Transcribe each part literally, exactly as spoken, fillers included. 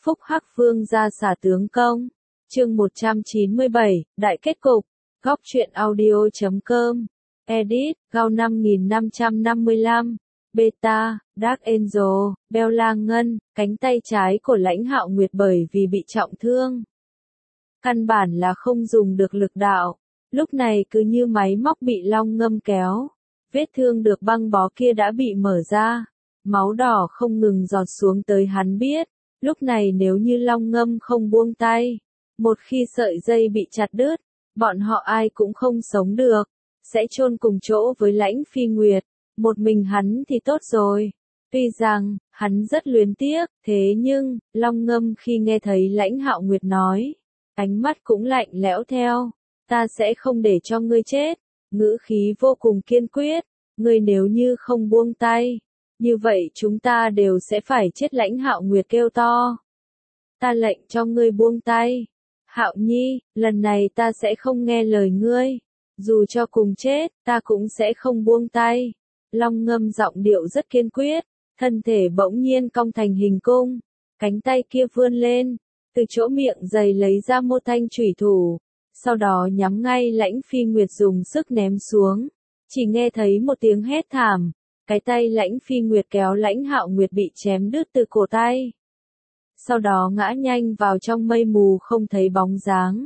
Phúc Hắc Vương ra xả tướng công. Chương một trăm chín mươi bảy, Đại kết cục. Góc truyện audio chấm com. Edit, Gao năm nghìn năm trăm năm mươi lăm. Beta, Dark Angel, Bella Ngân, cánh tay trái của Lãnh Hạo Nguyệt bởi vì bị trọng thương. Căn bản là không dùng được lực đạo. Lúc này cứ như máy móc bị long ngâm kéo. Vết thương được băng bó kia đã bị mở ra. Máu đỏ không ngừng giọt xuống tới hắn biết. Lúc này nếu như long ngâm không buông tay. Một khi sợi dây bị chặt đứt, bọn họ ai cũng không sống được. Sẽ chôn cùng chỗ với Lãnh Phi Nguyệt. Một mình hắn thì tốt rồi. Tuy rằng, hắn rất luyến tiếc, thế nhưng, long ngâm khi nghe thấy Lãnh Hạo Nguyệt nói. Ánh mắt cũng lạnh lẽo theo. Ta sẽ không để cho ngươi chết. Ngữ khí vô cùng kiên quyết. Ngươi nếu như không buông tay. Như vậy chúng ta đều sẽ phải chết. Lãnh Hạo Nguyệt kêu to. Ta lệnh cho ngươi buông tay. Hạo Nhi, lần này ta sẽ không nghe lời ngươi. Dù cho cùng chết, ta cũng sẽ không buông tay. Long ngâm giọng điệu rất kiên quyết. Thân thể bỗng nhiên cong thành hình cung. Cánh tay kia vươn lên. Từ chỗ miệng giày lấy ra một thanh chủy thủ. Sau đó nhắm ngay Lãnh Phi Nguyệt dùng sức ném xuống. Chỉ nghe thấy một tiếng hét thảm. Cái tay Lãnh Phi Nguyệt kéo Lãnh Hạo Nguyệt bị chém đứt từ cổ tay. Sau đó ngã nhanh vào trong mây mù không thấy bóng dáng.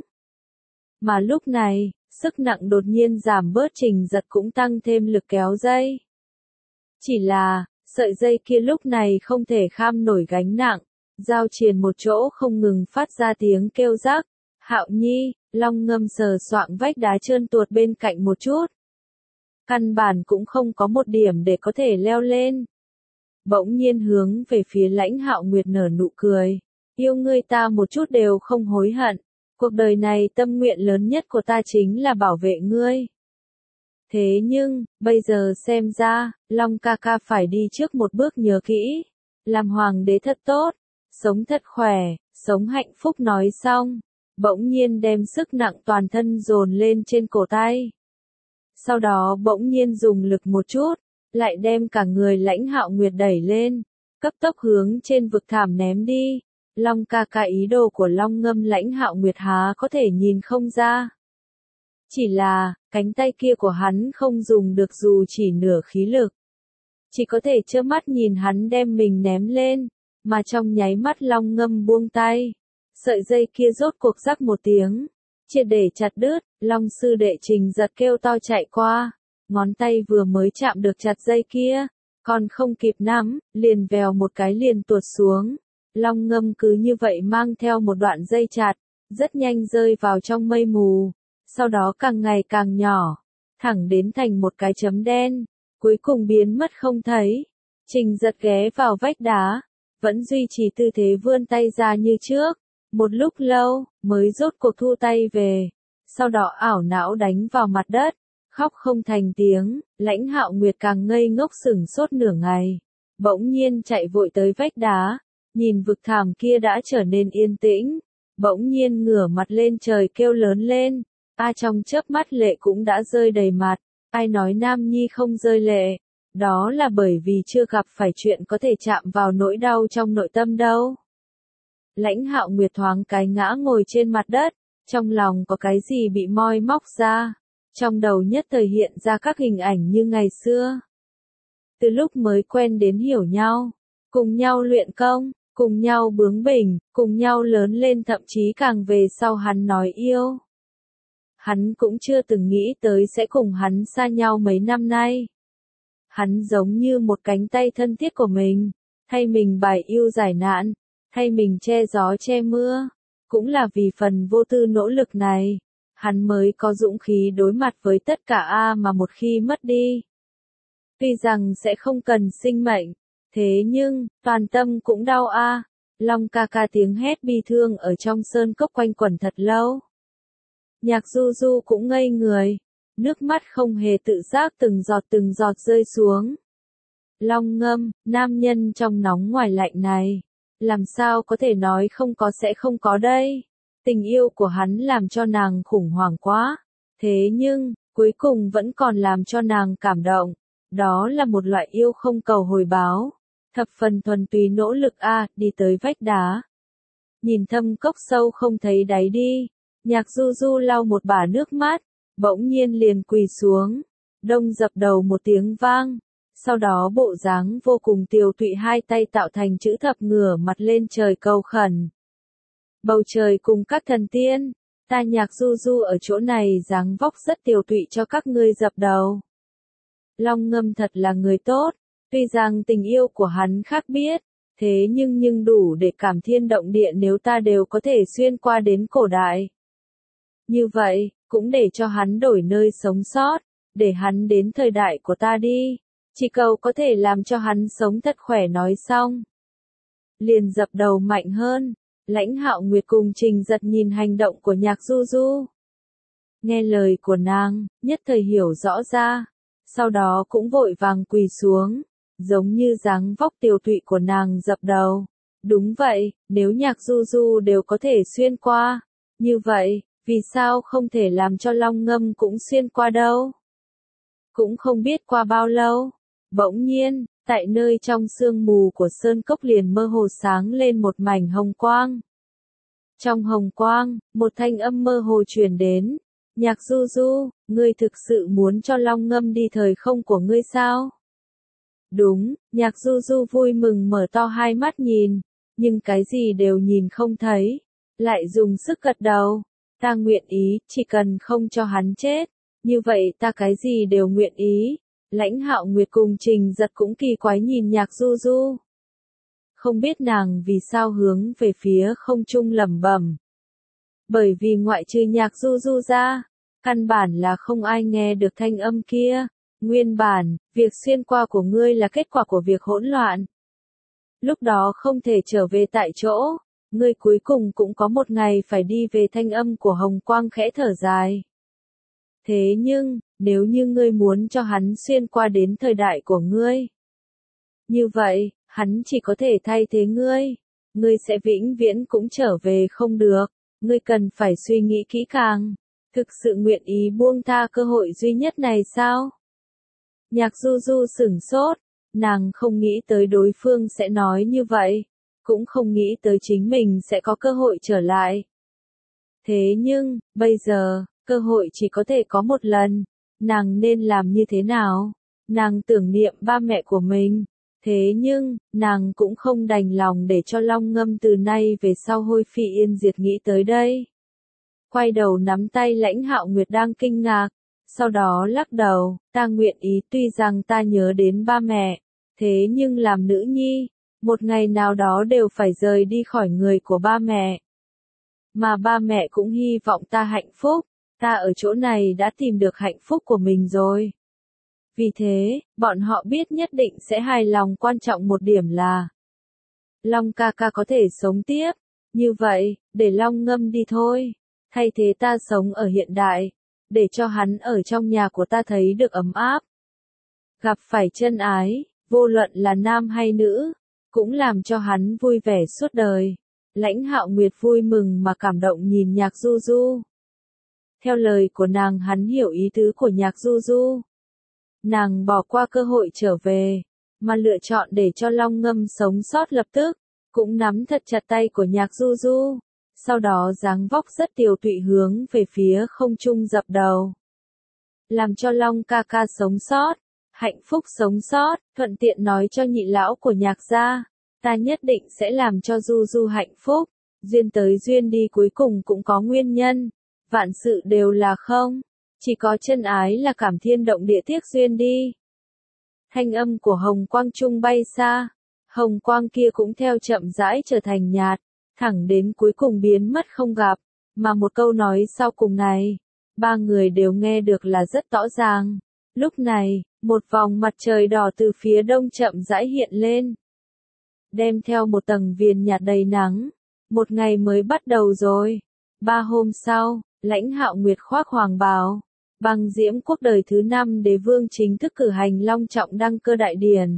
Mà lúc này, sức nặng đột nhiên giảm bớt, Trình Giật cũng tăng thêm lực kéo dây. Chỉ là, sợi dây kia lúc này không thể kham nổi gánh nặng. Giao triền một chỗ không ngừng phát ra tiếng kêu rắc. Hạo Nhi, long ngâm sờ soạng vách đá trơn tuột bên cạnh một chút. Căn bản cũng không có một điểm để có thể leo lên. Bỗng nhiên hướng về phía Lãnh Hạo Nguyệt nở nụ cười. Yêu ngươi ta một chút đều không hối hận. Cuộc đời này tâm nguyện lớn nhất của ta chính là bảo vệ ngươi. Thế nhưng, bây giờ xem ra, Long ca ca phải đi trước một bước, nhớ kỹ. Làm hoàng đế thật tốt. Sống thật khỏe, sống hạnh phúc. Nói xong, bỗng nhiên đem sức nặng toàn thân dồn lên trên cổ tay. Sau đó bỗng nhiên dùng lực một chút, lại đem cả người Lãnh Hạo Nguyệt đẩy lên, cấp tốc hướng trên vực thảm ném đi. Long ca ca ý đồ của long ngâm Lãnh Hạo Nguyệt há có thể nhìn không ra. Chỉ là, cánh tay kia của hắn không dùng được dù chỉ nửa khí lực. Chỉ có thể trơ mắt nhìn hắn đem mình ném lên, mà trong nháy mắt long ngâm buông tay. Sợi dây kia rốt cuộc rắc một tiếng. Triệt để chặt đứt, Long sư đệ Trình Giật kêu to chạy qua. Ngón tay vừa mới chạm được chặt dây kia. Còn không kịp nắm, liền vèo một cái liền tuột xuống. Long ngâm cứ như vậy mang theo một đoạn dây chặt. Rất nhanh rơi vào trong mây mù. Sau đó càng ngày càng nhỏ. Thẳng đến thành một cái chấm đen. Cuối cùng biến mất không thấy. Trình Giật ghé vào vách đá. Vẫn duy trì tư thế vươn tay ra như trước. Một lúc lâu, mới rốt cuộc thu tay về. Sau đó ảo não đánh vào mặt đất. Khóc không thành tiếng. Lãnh Hạo Nguyệt càng ngây ngốc sửng sốt nửa ngày. Bỗng nhiên chạy vội tới vách đá. Nhìn vực thảm kia đã trở nên yên tĩnh. Bỗng nhiên ngửa mặt lên trời kêu lớn lên. A trong chớp mắt lệ cũng đã rơi đầy mặt. Ai nói Nam Nhi không rơi lệ. Đó là bởi vì chưa gặp phải chuyện có thể chạm vào nỗi đau trong nội tâm đâu. Lãnh Hạo Nguyệt thoáng cái ngã ngồi trên mặt đất, trong lòng có cái gì bị moi móc ra, trong đầu nhất thời hiện ra các hình ảnh như ngày xưa. Từ lúc mới quen đến hiểu nhau, cùng nhau luyện công, cùng nhau bướng bỉnh, cùng nhau lớn lên, thậm chí càng về sau hắn nói yêu. Hắn cũng chưa từng nghĩ tới sẽ cùng hắn xa nhau mấy năm nay. Hắn giống như một cánh tay thân thiết của mình, thay mình bài yêu giải nạn. Thay mình che gió che mưa, cũng là vì phần vô tư nỗ lực này, hắn mới có dũng khí đối mặt với tất cả A mà một khi mất đi. Tuy rằng sẽ không cần sinh mệnh, thế nhưng, toàn tâm cũng đau A. Long ca ca tiếng hét bi thương ở trong sơn cốc quanh quẩn thật lâu. Nhạc Du Du cũng ngây người, nước mắt không hề tự giác từng giọt từng giọt rơi xuống. Long ngâm, nam nhân trong nóng ngoài lạnh này. Làm sao có thể nói không có sẽ không có đây. Tình yêu của hắn làm cho nàng khủng hoảng quá. Thế nhưng, cuối cùng vẫn còn làm cho nàng cảm động. Đó là một loại yêu không cầu hồi báo. Thập phần thuần túy nỗ lực A, đi tới vách đá. nhìn thâm cốc sâu không thấy đáy đi. Nhạc Du Du lau một bả nước mắt, bỗng nhiên liền quỳ xuống, đông dập đầu một tiếng vang, sau đó bộ dáng vô cùng tiều tụy hai tay tạo thành chữ thập ngửa mặt lên trời cầu khẩn. Bầu trời cùng các thần tiên, ta Nhạc Du Du ở chỗ này dáng vóc rất tiều tụy cho các ngươi dập đầu. Long Ngâm thật là người tốt, tuy rằng tình yêu của hắn khác biết, thế nhưng nhưng đủ để cảm thiên động địa nếu ta đều có thể xuyên qua đến cổ đại. Như vậy, cũng để cho hắn đổi nơi sống sót, để hắn đến thời đại của ta đi, chỉ cầu có thể làm cho hắn sống thật khỏe nói xong. Liền dập đầu mạnh hơn, Lãnh Hạo Nguyệt cùng Trình Giật nhìn hành động của Nhạc Du Du. Nghe lời của nàng, nhất thời hiểu rõ ra, sau đó cũng vội vàng quỳ xuống, giống như dáng vóc tiều tụy của nàng dập đầu. Đúng vậy, nếu Nhạc Du Du đều có thể xuyên qua, như vậy, vì sao không thể làm cho Long Ngâm cũng xuyên qua đâu? Cũng không biết qua bao lâu, bỗng nhiên, tại nơi trong sương mù của sơn cốc liền mơ hồ sáng lên một mảnh hồng quang. Trong hồng quang, một thanh âm mơ hồ truyền đến, Nhạc Du Du, ngươi thực sự muốn cho Long Ngâm đi thời không của ngươi sao? Đúng, Nhạc Du Du vui mừng mở to hai mắt nhìn, nhưng cái gì đều nhìn không thấy, lại dùng sức gật đầu. Ta nguyện ý, chỉ cần không cho hắn chết, như vậy ta cái gì đều nguyện ý. Lãnh Hạo Nguyệt cùng Trình Giật cũng kỳ quái nhìn Nhạc Du Du. Không biết nàng vì sao hướng về phía không trung lẩm bẩm. Bởi vì ngoại trừ Nhạc Du Du ra, căn bản là không ai nghe được thanh âm kia. Nguyên bản, việc xuyên qua của ngươi là kết quả của việc hỗn loạn. Lúc đó không thể trở về tại chỗ, ngươi cuối cùng cũng có một ngày phải đi về. Thanh âm của Hồng Quang khẽ thở dài. Thế nhưng, nếu như ngươi muốn cho hắn xuyên qua đến thời đại của ngươi, như vậy, hắn chỉ có thể thay thế ngươi. Ngươi sẽ vĩnh viễn cũng trở về không được. Ngươi cần phải suy nghĩ kỹ càng. Thực sự nguyện ý buông tha cơ hội duy nhất này sao? Nhạc Du Du sửng sốt, nàng không nghĩ tới đối phương sẽ nói như vậy, cũng không nghĩ tới chính mình sẽ có cơ hội trở lại. Thế nhưng, bây giờ, cơ hội chỉ có thể có một lần, nàng nên làm như thế nào? Nàng tưởng niệm ba mẹ của mình, thế nhưng, nàng cũng không đành lòng để cho Long Ngâm từ nay về sau hôi phi yên diệt nghĩ tới đây. Quay đầu nắm tay Lãnh Hạo Nguyệt đang kinh ngạc, sau đó lắc đầu, ta nguyện ý tuy rằng ta nhớ đến ba mẹ, thế nhưng làm nữ nhi, một ngày nào đó đều phải rời đi khỏi người của ba mẹ. Mà ba mẹ cũng hy vọng ta hạnh phúc, ta ở chỗ này đã tìm được hạnh phúc của mình rồi. Vì thế, bọn họ biết nhất định sẽ hài lòng. Quan trọng một điểm là Long ca ca có thể sống tiếp, như vậy, để Long Ngâm đi thôi, thay thế ta sống ở hiện đại, để cho hắn ở trong nhà của ta thấy được ấm áp. Gặp phải chân ái, vô luận là nam hay nữ, cũng làm cho hắn vui vẻ suốt đời. Lãnh Hạo Nguyệt vui mừng mà cảm động nhìn Nhạc Du Du. Theo lời của nàng hắn hiểu ý tứ của Nhạc Du Du. Nàng bỏ qua cơ hội trở về, mà lựa chọn để cho Long Ngâm sống sót lập tức, cũng nắm thật chặt tay của Nhạc Du Du. Sau đó dáng vóc rất tiều tụy hướng về phía không trung dập đầu. Làm cho Long ca ca sống sót, hạnh phúc sống sót, thuận tiện nói cho nhị lão của Nhạc gia, ta nhất định sẽ làm cho Du Du hạnh phúc, duyên tới duyên đi cuối cùng cũng có nguyên nhân, vạn sự đều là không, chỉ có chân ái là cảm thiên động địa tiếc duyên đi. Thanh âm của Hồng Quang trung bay xa, Hồng Quang kia cũng theo chậm rãi trở thành nhạt, thẳng đến cuối cùng biến mất không gặp, mà một câu nói sau cùng này, ba người đều nghe được là rất rõ ràng. Lúc này, một vòng mặt trời đỏ từ phía đông chậm rãi hiện lên, đem theo một tầng viền nhạt đầy nắng. Một ngày mới bắt đầu rồi. Ba hôm sau, Lãnh Hạo Nguyệt khoác hoàng bào, Băng Diễm Quốc đời thứ năm đế vương chính thức cử hành long trọng đăng cơ đại điển.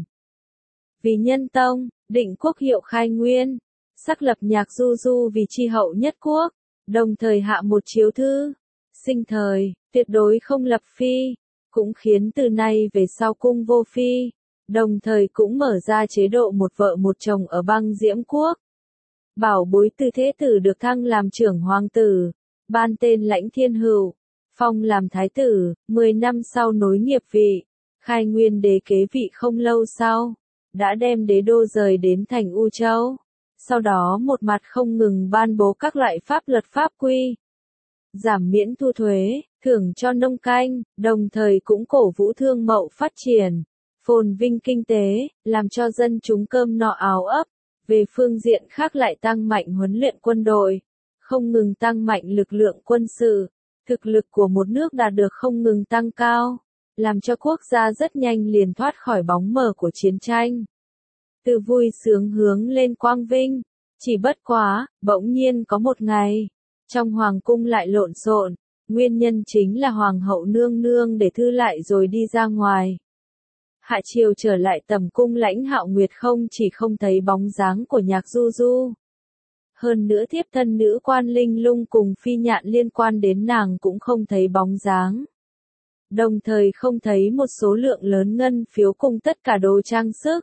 Vì nhân tông, định quốc hiệu khai nguyên, xác lập Nhạc Du Du vì tri hậu nhất quốc, đồng thời hạ một chiếu thư, sinh thời, tuyệt đối không lập phi, cũng khiến từ nay về sau cung vô phi, đồng thời cũng mở ra chế độ một vợ một chồng ở Băng Diễm Quốc. Bảo bối Tư Thế Tử được thăng làm trưởng hoàng tử, ban tên Lãnh Thiên Hữu, phong làm thái tử, mười năm sau nối nghiệp vị, khai nguyên đế kế vị không lâu sau, đã đem đế đô rời đến thành U Châu. Sau đó một mặt không ngừng ban bố các loại pháp luật pháp quy, giảm miễn thu thuế, thưởng cho nông canh, đồng thời cũng cổ vũ thương mậu phát triển, phồn vinh kinh tế, làm cho dân chúng cơm no áo ấp. Về phương diện khác lại tăng mạnh huấn luyện quân đội, không ngừng tăng mạnh lực lượng quân sự, thực lực của một nước đạt được không ngừng tăng cao, làm cho quốc gia rất nhanh liền thoát khỏi bóng mờ của chiến tranh. Từ vui sướng hướng lên quang vinh, chỉ bất quá, bỗng nhiên có một ngày, trong hoàng cung lại lộn xộn, nguyên nhân chính là hoàng hậu nương nương để thư lại rồi đi ra ngoài. Hạ triều trở lại tầm cung Lãnh Hạo Nguyệt không chỉ không thấy bóng dáng của Nhạc Du Du. Hơn nữa thiếp thân nữ quan Linh Lung cùng Phi Nhạn liên quan đến nàng cũng không thấy bóng dáng. Đồng thời không thấy một số lượng lớn ngân phiếu cùng tất cả đồ trang sức.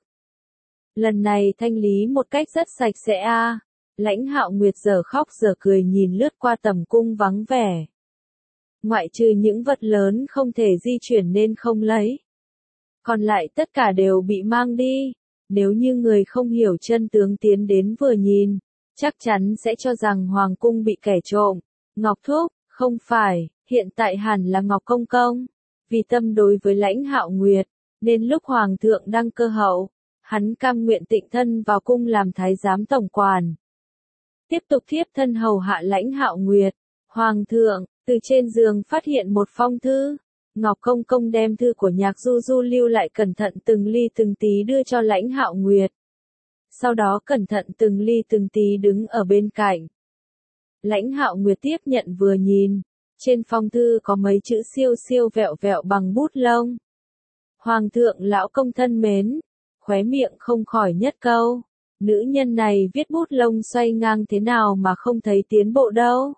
Lần này thanh lý một cách rất sạch sẽ a. À. Lãnh Hạo Nguyệt giờ khóc giờ cười nhìn lướt qua tầm cung vắng vẻ. Ngoại trừ những vật lớn không thể di chuyển nên không lấy. Còn lại tất cả đều bị mang đi. Nếu như người không hiểu chân tướng tiến đến vừa nhìn, chắc chắn sẽ cho rằng hoàng cung bị kẻ trộm. Ngọc Thúc, không phải, hiện tại hẳn là Ngọc Công Công. Vì tâm đối với Lãnh Hạo Nguyệt, nên lúc hoàng thượng đăng cơ hậu, hắn cam nguyện tịnh thân vào cung làm thái giám tổng quản. Tiếp tục thiếp thân hầu hạ Lãnh Hạo Nguyệt, hoàng thượng, từ trên giường phát hiện một phong thư. Ngọc Công Công đem thư của Nhạc Du Du lưu lại cẩn thận từng ly từng tí đưa cho Lãnh Hạo Nguyệt. Sau đó cẩn thận từng ly từng tí đứng ở bên cạnh. Lãnh Hạo Nguyệt tiếp nhận vừa nhìn, trên phong thư có mấy chữ siêu siêu vẹo vẹo bằng bút lông. Hoàng thượng lão công thân mến, khóe miệng không khỏi nhất câu. Nữ nhân này viết bút lông xoay ngang thế nào mà không thấy tiến bộ đâu.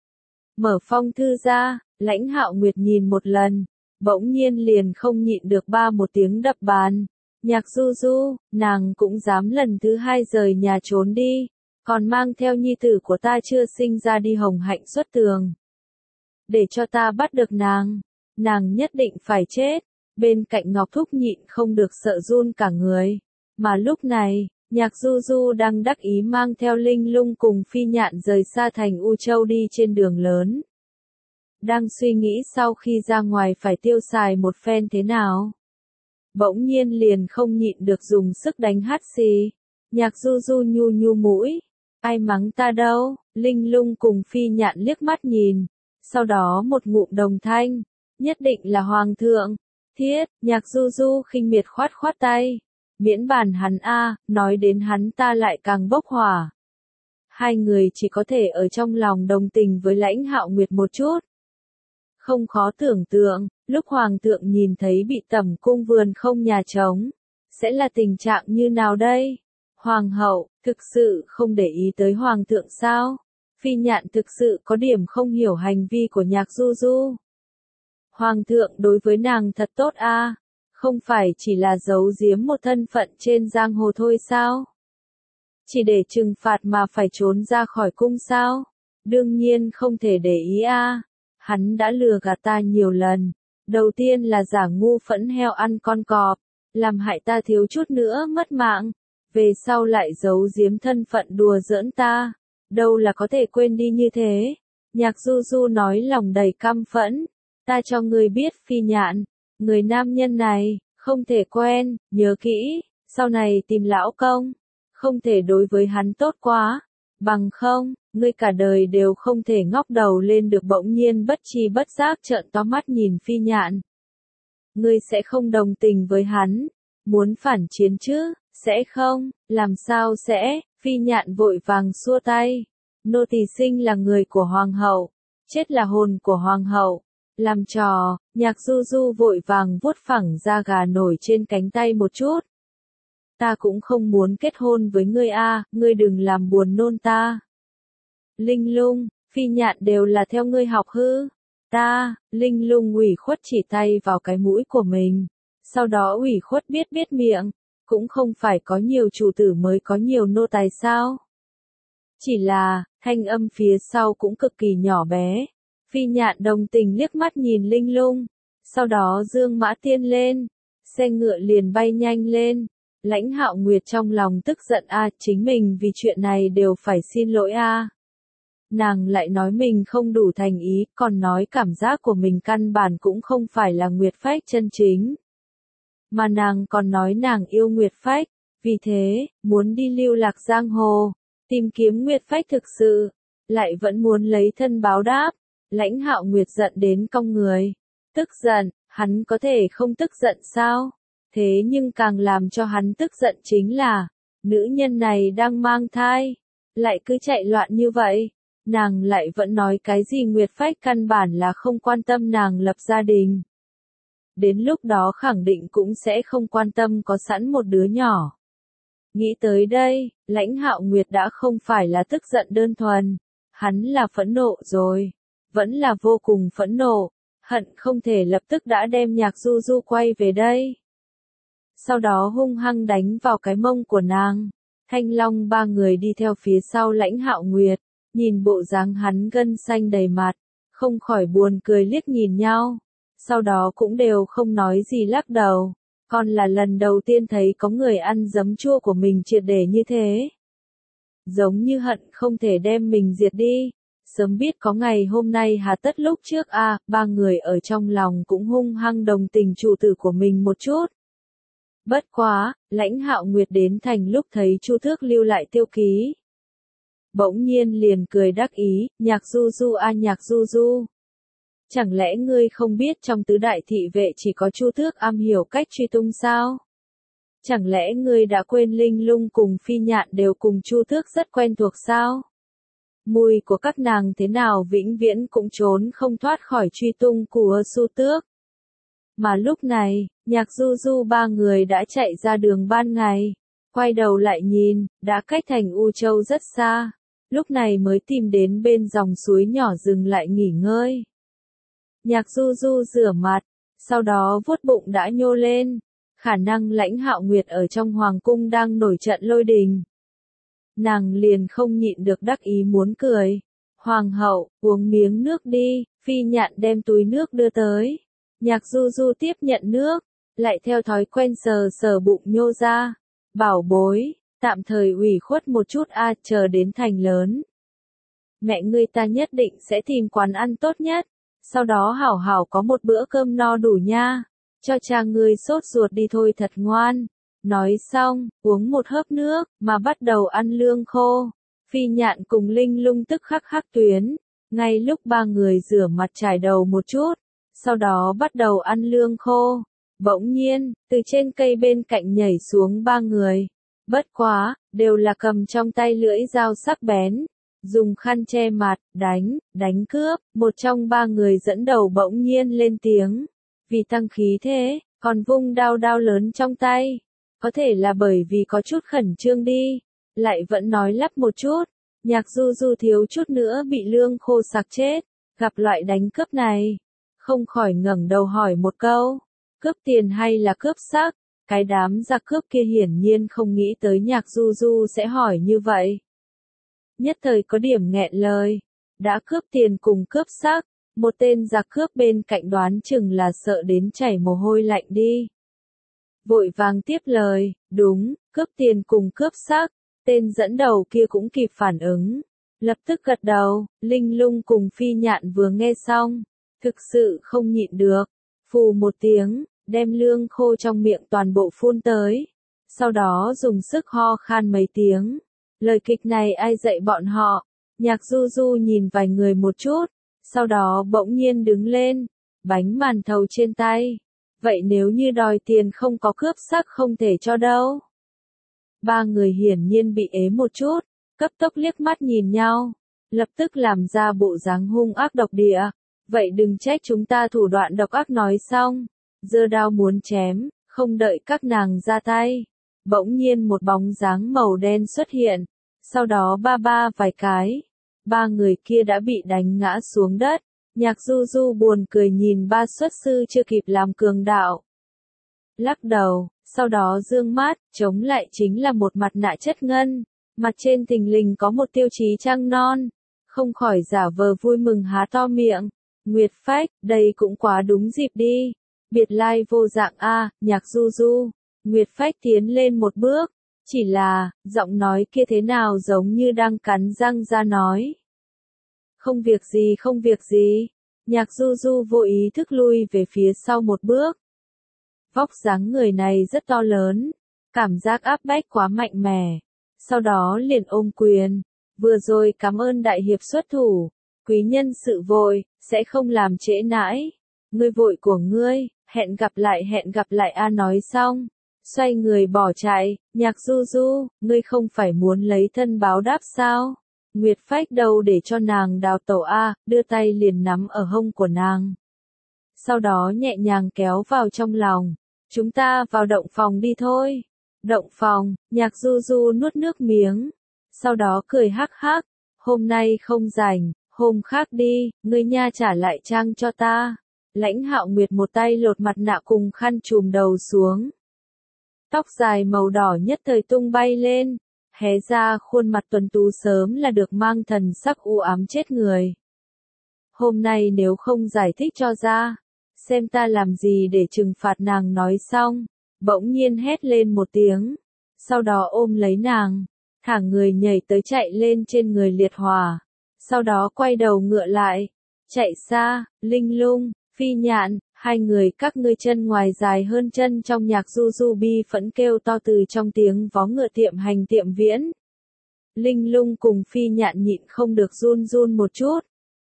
Mở phong thư ra, Lãnh Hạo Nguyệt nhìn một lần, bỗng nhiên liền không nhịn được ba một tiếng đập bàn. Nhạc Du Du, nàng cũng dám lần thứ hai rời nhà trốn đi, còn mang theo nhi tử của ta chưa sinh ra đi hồng hạnh xuất tường. Để cho ta bắt được nàng, nàng nhất định phải chết. Bên cạnh Ngọc Thúc nhịn không được sợ run cả người. Mà lúc này, Nhạc Du Du đang đắc ý mang theo Linh Lung cùng Phi Nhạn rời xa thành U Châu đi trên đường lớn. Đang suy nghĩ sau khi ra ngoài phải tiêu xài một phen thế nào. Bỗng nhiên liền không nhịn được dùng sức đánh hắt xì. Nhạc Du Du nhu nhu mũi. Ai mắng ta đâu, Linh Lung cùng Phi Nhạn liếc mắt nhìn. Sau đó một ngụm đồng thanh. Nhất định là hoàng thượng. Thiết, Nhạc Du Du khinh miệt khoát khoát tay. Miễn bàn hắn a, nói đến hắn ta lại càng bốc hỏa. Hai người chỉ có thể ở trong lòng đồng tình với Lãnh Hạo Nguyệt một chút. Không khó tưởng tượng, lúc hoàng thượng nhìn thấy bị tẩm cung vườn không nhà trống, sẽ là tình trạng như nào đây? Hoàng hậu, thực sự không để ý tới hoàng thượng sao? Phi Nhạn thực sự có điểm không hiểu hành vi của Nhạc Du Du. Hoàng thượng đối với nàng thật tốt a, à? Không phải chỉ là giấu giếm một thân phận trên giang hồ thôi sao? Chỉ để trừng phạt mà phải trốn ra khỏi cung sao? Đương nhiên không thể để ý a. À? Hắn đã lừa gạt ta nhiều lần. Đầu tiên là giả ngu phẫn heo ăn con cọp, làm hại ta thiếu chút nữa mất mạng. Về sau lại giấu giếm thân phận đùa giỡn ta. Đâu là có thể quên đi như thế. Nhạc Du Du nói lòng đầy căm phẫn. Ta cho ngươi biết Phi Nhạn, người nam nhân này, không thể quen, nhớ kỹ, sau này tìm lão công, không thể đối với hắn tốt quá, bằng không, ngươi cả đời đều không thể ngóc đầu lên được. Bỗng nhiên bất tri bất giác trợn to mắt nhìn Phi Nhạn. Ngươi sẽ không đồng tình với hắn, muốn phản chiến chứ, sẽ không, làm sao sẽ, Phi Nhạn vội vàng xua tay, nô tỳ sinh là người của hoàng hậu, chết là hồn của hoàng hậu. Làm trò, Nhạc Du Du vội vàng vuốt phẳng da gà nổi trên cánh tay một chút. Ta cũng không muốn kết hôn với ngươi a, ngươi đừng làm buồn nôn ta. Linh Lung, Phi Nhạn đều là theo ngươi học hư. Ta, Linh Lung ủy khuất chỉ tay vào cái mũi của mình. Sau đó ủy khuất biết biết miệng, cũng không phải có nhiều chủ tử mới có nhiều nô tài sao. Chỉ là, thanh âm phía sau cũng cực kỳ nhỏ bé. Phi Nhạn đồng tình liếc mắt nhìn Linh Lung, sau đó dương mã tiên lên, xe ngựa liền bay nhanh lên. Lãnh Hạo Nguyệt trong lòng tức giận a, chính mình vì chuyện này đều phải xin lỗi a. Nàng lại nói mình không đủ thành ý, còn nói cảm giác của mình căn bản cũng không phải là Nguyệt Phách chân chính. Mà nàng còn nói nàng yêu Nguyệt Phách, vì thế, muốn đi lưu lạc giang hồ, tìm kiếm Nguyệt Phách thực sự, lại vẫn muốn lấy thân báo đáp. Lãnh Hạo Nguyệt giận đến cong người. Tức giận, hắn có thể không tức giận sao? Thế nhưng càng làm cho hắn tức giận chính là, nữ nhân này đang mang thai, lại cứ chạy loạn như vậy. Nàng lại vẫn nói cái gì Nguyệt Phách căn bản là không quan tâm nàng lập gia đình. Đến lúc đó khẳng định cũng sẽ không quan tâm có sẵn một đứa nhỏ. Nghĩ tới đây, Lãnh Hạo Nguyệt đã không phải là tức giận đơn thuần, hắn là phẫn nộ rồi, vẫn là vô cùng phẫn nộ, hận không thể lập tức đã đem Nhạc Du Du quay về đây. Sau đó hung hăng đánh vào cái mông của nàng. Thanh Long ba người đi theo phía sau Lãnh Hạo Nguyệt, nhìn bộ dáng hắn gân xanh đầy mặt, không khỏi buồn cười liếc nhìn nhau. Sau đó cũng đều không nói gì lắc đầu, còn là lần đầu tiên thấy có người ăn giấm chua của mình triệt để như thế. Giống như hận không thể đem mình diệt đi. Sớm biết có ngày hôm nay hà tất lúc trước a, à, ba người ở trong lòng cũng hung hăng đồng tình chủ tử của mình một chút. Bất quá, Lãnh Hạo Nguyệt đến thành lúc thấy Chu Tước lưu lại tiêu ký. Bỗng nhiên liền cười đắc ý, Nhạc Du Du a Nhạc Du Du. Chẳng lẽ ngươi không biết trong tứ đại thị vệ chỉ có Chu Tước am hiểu cách truy tung sao? Chẳng lẽ ngươi đã quên Linh Lung cùng Phi Nhạn đều cùng Chu Tước rất quen thuộc sao? Mùi của các nàng thế nào vĩnh viễn cũng trốn không thoát khỏi truy tung của Chu Tước. Mà lúc này, Nhạc Du Du ba người đã chạy ra đường ban ngày, quay đầu lại nhìn, đã cách thành U Châu rất xa, lúc này mới tìm đến bên dòng suối nhỏ dừng lại nghỉ ngơi. Nhạc Du Du rửa mặt, sau đó vuốt bụng đã nhô lên, khả năng Lãnh Hạo Nguyệt ở trong hoàng cung đang nổi trận lôi đình. Nàng liền không nhịn được đắc ý muốn cười. Hoàng hậu, uống miếng nước đi, Phi Nhạn đem túi nước đưa tới. Nhạc Du Du tiếp nhận nước, lại theo thói quen sờ sờ bụng nhô ra. Bảo bối, tạm thời ủy khuất một chút a, à, chờ đến thành lớn. Mẹ ngươi ta nhất định sẽ tìm quán ăn tốt nhất, sau đó hảo hảo có một bữa cơm no đủ nha. Cho cha ngươi sốt ruột đi thôi thật ngoan. Nói xong, uống một hớp nước, mà bắt đầu ăn lương khô. Phi Nhạn cùng Linh Lung tức khắc hắc tuyến. Ngay lúc ba người rửa mặt chải đầu một chút, sau đó bắt đầu ăn lương khô. Bỗng nhiên, từ trên cây bên cạnh nhảy xuống ba người. Bất quá, đều là cầm trong tay lưỡi dao sắc bén. Dùng khăn che mặt, đánh, đánh cướp. Một trong ba người dẫn đầu bỗng nhiên lên tiếng. Vì tăng khí thế, còn vung đao đao lớn trong tay. Có thể là bởi vì có chút khẩn trương đi. Lại vẫn nói lắp một chút. Nhạc Du Du thiếu chút nữa bị lương khô sặc chết. Gặp loại đánh cướp này, không khỏi ngẩng đầu hỏi một câu. Cướp tiền hay là cướp xác? Cái đám giặc cướp kia hiển nhiên không nghĩ tới Nhạc Du Du sẽ hỏi như vậy. Nhất thời có điểm nghẹn lời. Đã cướp tiền cùng cướp xác, một tên giặc cướp bên cạnh đoán chừng là sợ đến chảy mồ hôi lạnh đi. Vội vàng tiếp lời, đúng, cướp tiền cùng cướp xác. Tên dẫn đầu kia cũng kịp phản ứng. Lập tức gật đầu. Linh Lung cùng Phi Nhạn vừa nghe xong, thực sự không nhịn được. Phù một tiếng, đem lương khô trong miệng toàn bộ phun tới. Sau đó dùng sức ho khan mấy tiếng. Lời kịch này ai dạy bọn họ? Nhạc Du Du nhìn vài người một chút, sau đó bỗng nhiên đứng lên, bánh màn thầu trên tay. Vậy nếu như đòi tiền không có cướp xác không thể cho đâu. Ba người hiển nhiên bị ế một chút, cấp tốc liếc mắt nhìn nhau, lập tức làm ra bộ dáng hung ác độc địa. Vậy đừng trách chúng ta thủ đoạn độc ác nói xong, giơ đao muốn chém, không đợi các nàng ra tay. Bỗng nhiên một bóng dáng màu đen xuất hiện, sau đó ba ba vài cái, ba người kia đã bị đánh ngã xuống đất. Nhạc Du Du buồn cười nhìn ba xuất sư chưa kịp làm cường đạo. Lắc đầu, sau đó dương mắt, chống lại chính là một mặt nạ chất ngân, mặt trên thình lình có một tiêu chí trăng non, không khỏi giả vờ vui mừng há to miệng. Nguyệt Phách, đây cũng quá đúng dịp đi. Biệt lai vô dạng a, Nhạc Du Du. Nguyệt Phách tiến lên một bước, chỉ là, giọng nói kia thế nào giống như đang cắn răng ra nói. Không việc gì không việc gì. Nhạc Du Du vô ý thức lui về phía sau một bước. Vóc dáng người này rất to lớn, cảm giác áp bách quá mạnh mẽ. Sau đó liền ôm quyền, vừa rồi cảm ơn đại hiệp xuất thủ, quý nhân sự vội, sẽ không làm trễ nãi. Ngươi vội của ngươi, hẹn gặp lại hẹn gặp lại a nói xong, xoay người bỏ chạy. Nhạc Du Du, ngươi không phải muốn lấy thân báo đáp sao? Nguyệt Phách đầu để cho nàng đào tẩu a, đưa tay liền nắm ở hông của nàng. Sau đó nhẹ nhàng kéo vào trong lòng. Chúng ta vào động phòng đi thôi. Động phòng, Nhạc Du Du nuốt nước miếng. Sau đó cười hắc hắc. Hôm nay không rảnh, hôm khác đi, ngươi nha trả lại trang cho ta. Lãnh Hạo Nguyệt một tay lột mặt nạ cùng khăn trùm đầu xuống. Tóc dài màu đỏ nhất thời tung bay lên, hé ra khuôn mặt tuấn tú sớm là được mang thần sắc u ám chết người. Hôm nay nếu không giải thích cho ra, xem ta làm gì để trừng phạt nàng nói xong, bỗng nhiên hét lên một tiếng, sau đó ôm lấy nàng, thả người nhảy tới chạy lên trên người Liệt Hòa, sau đó quay đầu ngựa lại, chạy xa. Linh Lung, Phi Nhạn, hai người các ngươi chân ngoài dài hơn chân trong. Nhạc Du Du bi phẫn kêu to từ trong tiếng vó ngựa tiệm hành tiệm viễn. Linh Lung cùng Phi Nhạn nhịn không được run run một chút.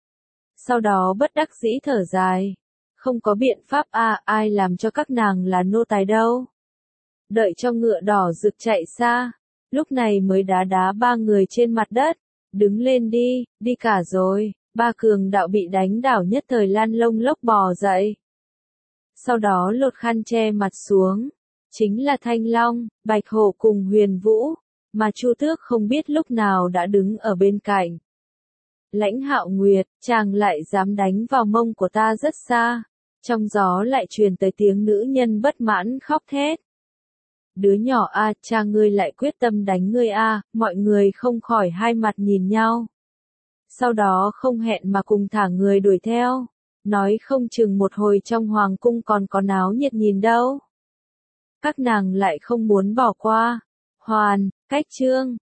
Sau đó bất đắc dĩ thở dài. Không có biện pháp a, ai làm cho các nàng là nô tài đâu. Đợi cho ngựa đỏ rực chạy xa, lúc này mới đá đá ba người trên mặt đất. Đứng lên đi, đi cả rồi. Ba cường đạo bị đánh đảo nhất thời lan lông lốc bò dậy. Sau đó lột khăn che mặt xuống. Chính là Thanh Long, Bạch Hổ cùng Huyền Vũ, mà Chu Tước không biết lúc nào đã đứng ở bên cạnh. Lãnh Hạo Nguyệt, chàng lại dám đánh vào mông của ta rất xa. Trong gió lại truyền tới tiếng nữ nhân bất mãn khóc thét. Đứa nhỏ a, cha ngươi lại quyết tâm đánh ngươi a, mọi người không khỏi hai mặt nhìn nhau. Sau đó không hẹn mà cùng thả người đuổi theo. Nói không chừng một hồi trong hoàng cung còn có náo nhiệt nhìn đâu. Các nàng lại không muốn bỏ qua. Hoàn, Cách Chương,